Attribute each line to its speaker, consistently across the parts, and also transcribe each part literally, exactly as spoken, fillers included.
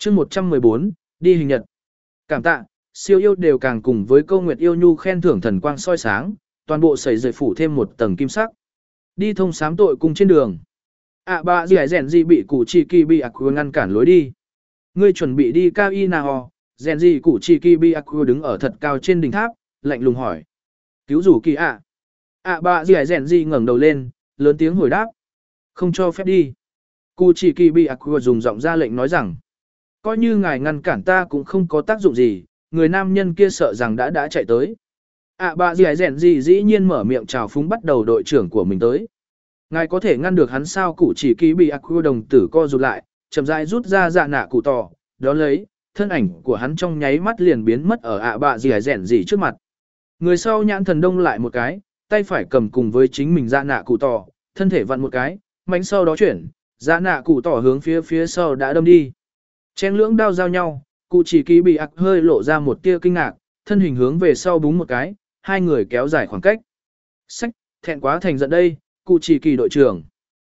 Speaker 1: chương một trăm mười bốn, đi hình nhật. Cảm tạ, siêu yêu đều càng cùng với câu nguyệt yêu nhu khen thưởng thần quang soi sáng, toàn bộ sẩy rời phủ thêm một tầng kim sắc. Đi thông sám tội cùng trên đường. À bà gì rèn gì bị cụ chi kỳ bị aqua ngăn cản lối đi. Ngươi chuẩn bị đi cao y nào, rèn gì cụ chi kỳ bị aqua đứng ở thật cao trên đỉnh tháp, lạnh lùng hỏi. Cứu rủ kỳ ạ. À bà gì rèn gì ngẩng đầu lên, lớn tiếng hồi đáp. Không cho phép đi. Cụ chỉ kỳ bị aqua dùng giọng ra lệnh nói rằng. Coi như ngài ngăn cản ta cũng không có tác dụng gì, người nam nhân kia sợ rằng đã đã chạy tới. À bà gì rèn gì dĩ nhiên mở miệng chào phúng bắt đầu đội trưởng của mình tới. Ngài có thể ngăn được hắn sao? Cụ chỉ kỳ bị aqua đồng tử co rụt lại, chậm rãi rút ra dạ nạ cụ tỏ, đó lấy, thân ảnh của hắn trong nháy mắt liền biến mất ở ạ bạ gì rèn gì trước mặt. Người sau nhãn thần đông lại một cái, tay phải cầm cùng với chính mình dạ nạ cụ tỏ, thân thể vặn một cái, mánh sau đó chuyển, dạ nạ cụ tỏ hướng phía phía sau đã đâm đi. Chén lưỡng đao giao nhau, cụ chỉ kỳ bị ạc hơi lộ ra một tia kinh ngạc, thân hình hướng về sau búng một cái, hai người kéo dài khoảng cách. Sách, thẹn quá thành giận đây, cụ chỉ kỳ đội trưởng.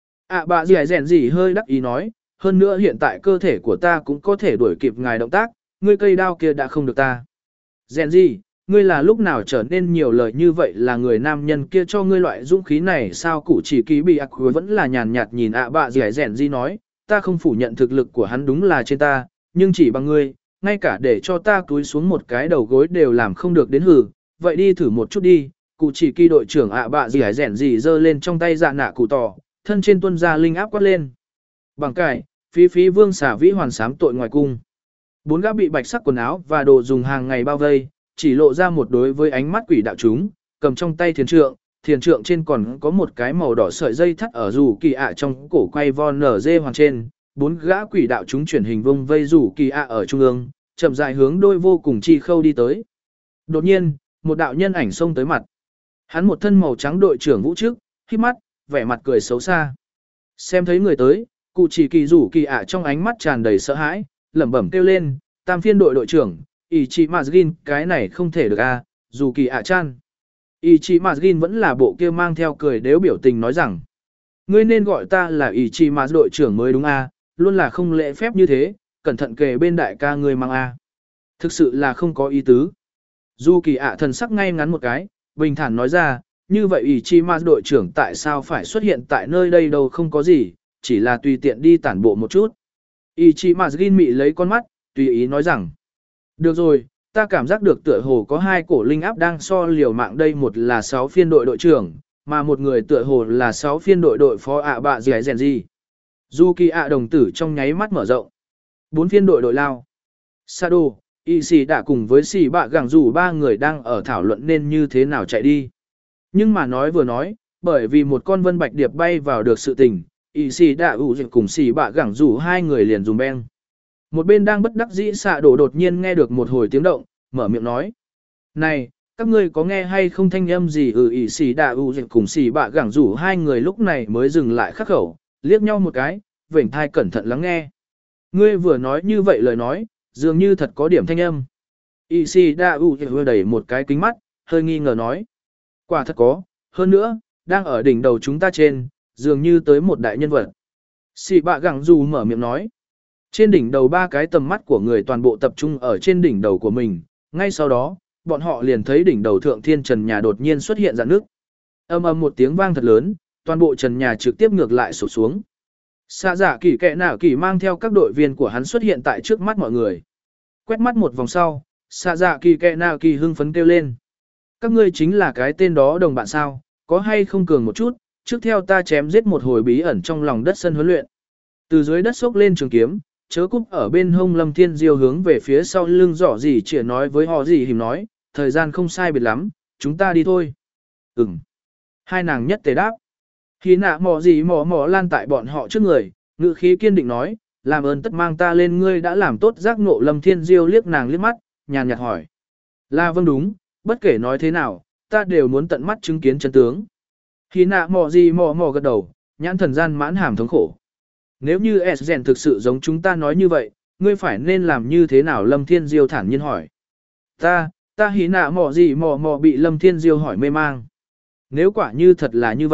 Speaker 1: À bà gì rèn gì hơi đắc ý nói, hơn nữa hiện tại cơ thể của ta cũng có thể đuổi kịp ngài động tác, ngươi cây đao kia đã không được ta. Rèn gì, ngươi là lúc nào trở nên nhiều lời như vậy, là người nam nhân kia cho ngươi loại dũng khí này sao? Cụ chỉ kỳ bị ạc vẫn là nhàn nhạt nhìn ạ bà gì rèn gì nói, ta không phủ nhận thực lực của hắn đúng là trên ta, nhưng chỉ bằng ngươi, ngay cả để cho ta túi xuống một cái đầu gối đều làm không được đến hử, vậy đi thử một chút đi. Cụ chỉ kỳ đội trưởng ạ bạ gì hải rèn gì giơ lên trong tay dạ nạ cụ tỏ, thân trên tuân ra linh áp quát lên. Bằng cải, phí phí vương xả vĩ hoàn sám tội ngoài cung. Bốn gã bị bạch sắc quần áo và đồ dùng hàng ngày bao vây, chỉ lộ ra một đối với ánh mắt quỷ đạo chúng, cầm trong tay thiền trượng, thiền trượng trên còn có một cái màu đỏ sợi dây thắt ở rủ kỳ ạ trong cổ quay von nở dê hoàng trên. Bốn gã quỷ đạo chúng chuyển hình vông vây rủ kỳ ạ ở trung ương, chậm rãi hướng đôi vô cùng chi khâu đi tới. Đột nhiên, một đạo nhân ảnh xông tới mặt. Hắn một thân màu trắng đội trưởng vũ trước, khít mắt, vẻ mặt cười xấu xa. Xem thấy người tới, cụ chỉ kỳ rủ kỳ ạ trong ánh mắt tràn đầy sợ hãi, lẩm bẩm kêu lên, tam phiên đội đội trưởng, Ichi Mazgin, cái này không thể được a, rủ kỳ ạ chan. Ichi Mazgin vẫn là bộ kia mang theo cười đếu biểu tình nói rằng, ngươi nên gọi ta là Ichi Maz đội trưởng mới đúng a, luôn là không lễ phép như thế, cẩn thận kề bên đại ca ngươi mang a. Thực sự là không có ý tứ. Dù kỳ ạ thần sắc ngay ngắn một cái, bình thản nói ra, như vậy Ichima đội trưởng tại sao phải xuất hiện tại nơi đây đâu, không có gì, chỉ là tùy tiện đi tản bộ một chút. Ichima ghin mị lấy con mắt, tùy ý nói rằng, được rồi, ta cảm giác được tựa hồ có hai cổ linh áp đang so liều mạng đây, một là sáu phiên đội đội trưởng, mà một người tựa hồ là sáu phiên đội đội phó ạ bạ gì rèn gì. Dù kỳ ạ đồng tử trong nháy mắt mở rộng. Bốn phiên đội đội lao. Sado, Y xì đã cùng với xì bạ gẳng rủ ba người đang ở thảo luận nên như thế nào chạy đi. Nhưng mà nói vừa nói, bởi vì một con vân bạch điệp bay vào được sự tình, Y xì đã ủ dịch cùng xì bạ gẳng rủ hai người liền dùng beng. Một bên đang bất đắc dĩ xạ đổ đột nhiên nghe được một hồi tiếng động, mở miệng nói. Này, các ngươi có nghe hay không thanh âm gì? Ừ, Y xì đã ủ dịch cùng xì bạ gẳng rủ hai người lúc này mới dừng lại khắc khẩu, liếc nhau một cái, vểnh thai cẩn thận lắng nghe. Ngươi vừa nói như vậy lời nói, dường như thật có điểm thanh âm. Ishida U đẩy một cái kính mắt, hơi nghi ngờ nói. Quả thật có, hơn nữa, đang ở đỉnh đầu chúng ta trên, dường như tới một đại nhân vật. Sĩ bạ gẳng dù mở miệng nói. Trên đỉnh đầu ba cái tầm mắt của người toàn bộ tập trung ở trên đỉnh đầu của mình, ngay sau đó, bọn họ liền thấy đỉnh đầu thượng thiên trần nhà đột nhiên xuất hiện rạn nước. Âm ầm một tiếng vang thật lớn, toàn bộ trần nhà trực tiếp ngược lại sụp xuống. Xạ giả kỳ kệ nào kỳ mang theo các đội viên của hắn xuất hiện tại trước mắt mọi người. Quét mắt một vòng sau, xạ giả kỳ kệ nào kỳ hưng phấn kêu lên. Các ngươi chính là cái tên đó đồng bạn sao, có hay không cường một chút, trước theo ta chém giết một hồi bí ẩn trong lòng đất sân huấn luyện. Từ dưới đất xốc lên trường kiếm, chớ cúp ở bên hông Lâm Thiên Diêu hướng về phía sau lưng rõ gì chỉ nói với họ gì hìm nói, thời gian không sai biệt lắm, chúng ta đi thôi. Ừm. Hai nàng nhất tề đáp. Khi nạ mò gì mò mò lan tại bọn họ trước người, ngữ khí kiên định nói, làm ơn tất mang ta lên, ngươi đã làm tốt giác ngộ. Lâm Thiên Diêu liếc nàng liếc mắt, nhàn nhạt hỏi. Là vâng đúng, bất kể nói thế nào, ta đều muốn tận mắt chứng kiến chân tướng. Khi nạ mò gì mò mò gật đầu, nhãn thần gian mãn hàm thống khổ. Nếu như Esgen thực sự giống chúng ta nói như vậy, ngươi phải nên làm như thế nào? Lâm Thiên Diêu thản nhiên hỏi. Ta, ta hí nạ mò gì mò mò bị Lâm Thiên Diêu hỏi mê mang. Nếu quả như thật là như vậy,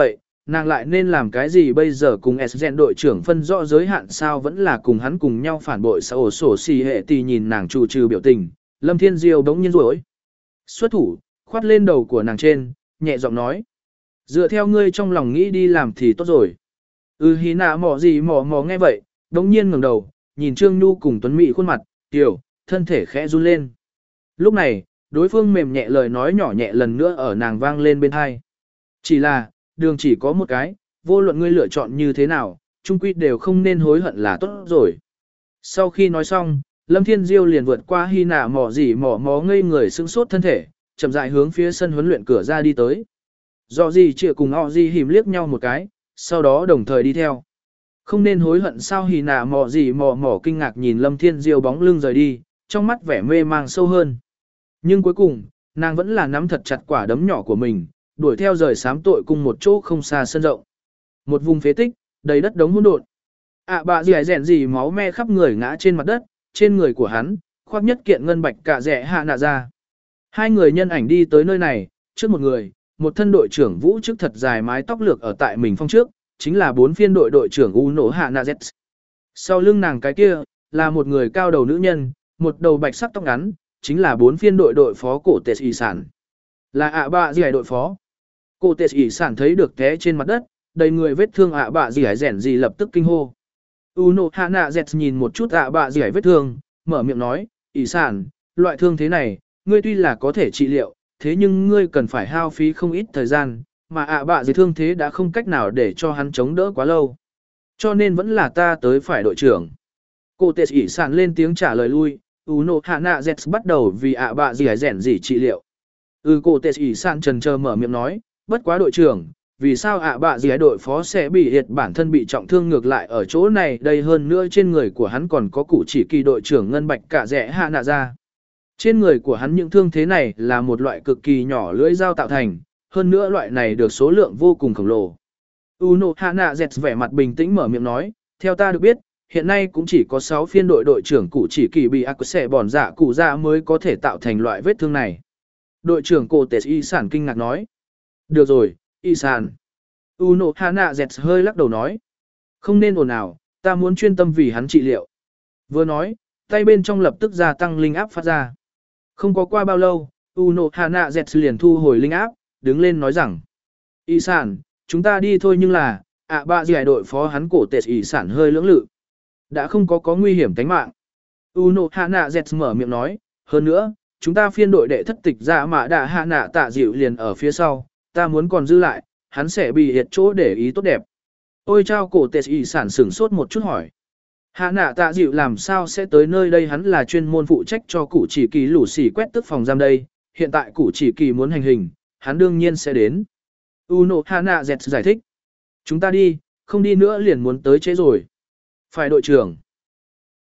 Speaker 1: Nàng lại nên làm cái gì bây giờ, cùng S gen đội trưởng phân rõ giới hạn sao, vẫn là cùng hắn cùng nhau phản bội sao? Ổ sổ xì hệ tì nhìn nàng trù trừ biểu tình, Lâm Thiên Diêu bỗng nhiên rối. Xuất thủ, khoát lên đầu của nàng trên, nhẹ giọng nói. Dựa theo ngươi trong lòng nghĩ đi làm thì tốt rồi. Ừ hí nạ mỏ gì mỏ mỏ nghe vậy, bỗng nhiên ngẩng đầu, nhìn Trương Nhu cùng Tuấn Mỹ khuôn mặt, tiểu, thân thể khẽ run lên. Lúc này, đối phương mềm nhẹ lời nói nhỏ nhẹ lần nữa ở nàng vang lên bên tai. Chỉ là, đường chỉ có một cái, vô luận ngươi lựa chọn như thế nào, chung quy đều không nên hối hận là tốt rồi. Sau khi nói xong, Lâm Thiên Diêu liền vượt qua hy nạ mỏ gì mỏ mó ngây người sững sốt thân thể, chậm rãi hướng phía sân huấn luyện cửa ra đi tới. Do gì chịa cùng họ gì hìm liếc nhau một cái, sau đó đồng thời đi theo. Không nên hối hận sao? Hy nạ mỏ gì mỏ mỏ kinh ngạc nhìn Lâm Thiên Diêu bóng lưng rời đi, trong mắt vẻ mê mang sâu hơn. Nhưng cuối cùng, nàng vẫn là nắm thật chặt quả đấm nhỏ của mình, đuổi theo rời sám tội cung một chỗ không xa sân rộng. Một vùng phế tích, đầy đất đống hỗn độn. ạ bạ gì rèn gì máu me khắp người ngã trên mặt đất, trên người của hắn, khoác nhất kiện ngân bạch cả rẻ hạ nạ ra. Hai người nhân ảnh đi tới nơi này, trước một người, một thân đội trưởng vũ chức thật dài mái tóc lược ở tại mình phong trước, chính là bốn phiên đội đội trưởng U nổ hạ nạ Z. Sau lưng nàng cái kia, là một người cao đầu nữ nhân, một đầu bạch sắc tóc ngắn, chính là bốn phiên đội đội phó cổ tệ ỷ sản. Là ạ bạ gì đội phó. Cổ tệ ỷ sản thấy được té trên mặt đất, đầy người vết thương ạ bạ gì rèn gì lập tức kinh hô. Uno Hana Z nhìn một chút ạ bạ gì vết thương, mở miệng nói, ỷ sản, loại thương thế này, ngươi tuy là có thể trị liệu, thế nhưng ngươi cần phải hao phí không ít thời gian, mà ạ bạ gì thương thế đã không cách nào để cho hắn chống đỡ quá lâu. Cho nên vẫn là ta tới phải đội trưởng. Cổ tệ ỷ sản lên tiếng trả lời lui, Uno Hana Z bắt đầu vì ạ bạ gì rèn gì trị liệu. Ừ, cổ tệ ỷ sản trần chờ mở miệng nói, bất quá đội trưởng, vì sao ạ bạ gì đội phó sẽ bị hiệt bản thân bị trọng thương ngược lại ở chỗ này đây, hơn nữa trên người của hắn còn có cụ chỉ kỳ đội trưởng ngân bạch cả rẻ hạ nạ ra. Trên người của hắn những thương thế này là một loại cực kỳ nhỏ lưỡi dao tạo thành, hơn nữa loại này được số lượng vô cùng khổng lồ. Uno Hana Z vẻ mặt bình tĩnh mở miệng nói, theo ta được biết, hiện nay cũng chỉ có sáu phiên đội đội trưởng cụ chỉ kỳ bị ác sẽ bòn dạ cụ dạ mới có thể tạo thành loại vết thương này. Đội trưởng cổ tệ y sản kinh ngạc nói. Được rồi, y sản. Uno Hana Z hơi lắc đầu nói. Không nên ồn ào, ta muốn chuyên tâm vì hắn trị liệu. Vừa nói, tay bên trong lập tức gia tăng linh áp phát ra. Không có qua bao lâu, Uno Hana Z liền thu hồi linh áp, đứng lên nói rằng. Y sản, chúng ta đi thôi, nhưng là, ạ bạ gì đội phó hắn cổ tệ y sản hơi lưỡng lự. Đã không có có nguy hiểm tính mạng. Uno Hana Z mở miệng nói, hơn nữa, chúng ta phiên đội đệ thất tịch ra mà đã hạ nạ tạ dịu liền ở phía sau, ta muốn còn dư lại, hắn sẽ bị hiệt chỗ để ý tốt đẹp. Ôi chao, cổ tệ ỷ sản sửng sốt một chút hỏi. Hạ nạ tạ dịu làm sao sẽ tới nơi đây, hắn là chuyên môn phụ trách cho cụ chỉ kỳ lũ xỉ quét tức phòng giam đây, hiện tại cụ chỉ kỳ muốn hành hình, hắn đương nhiên sẽ đến. Uno Hana Z giải thích. Chúng ta đi, không đi nữa liền muốn tới trễ rồi. Phải đội trưởng.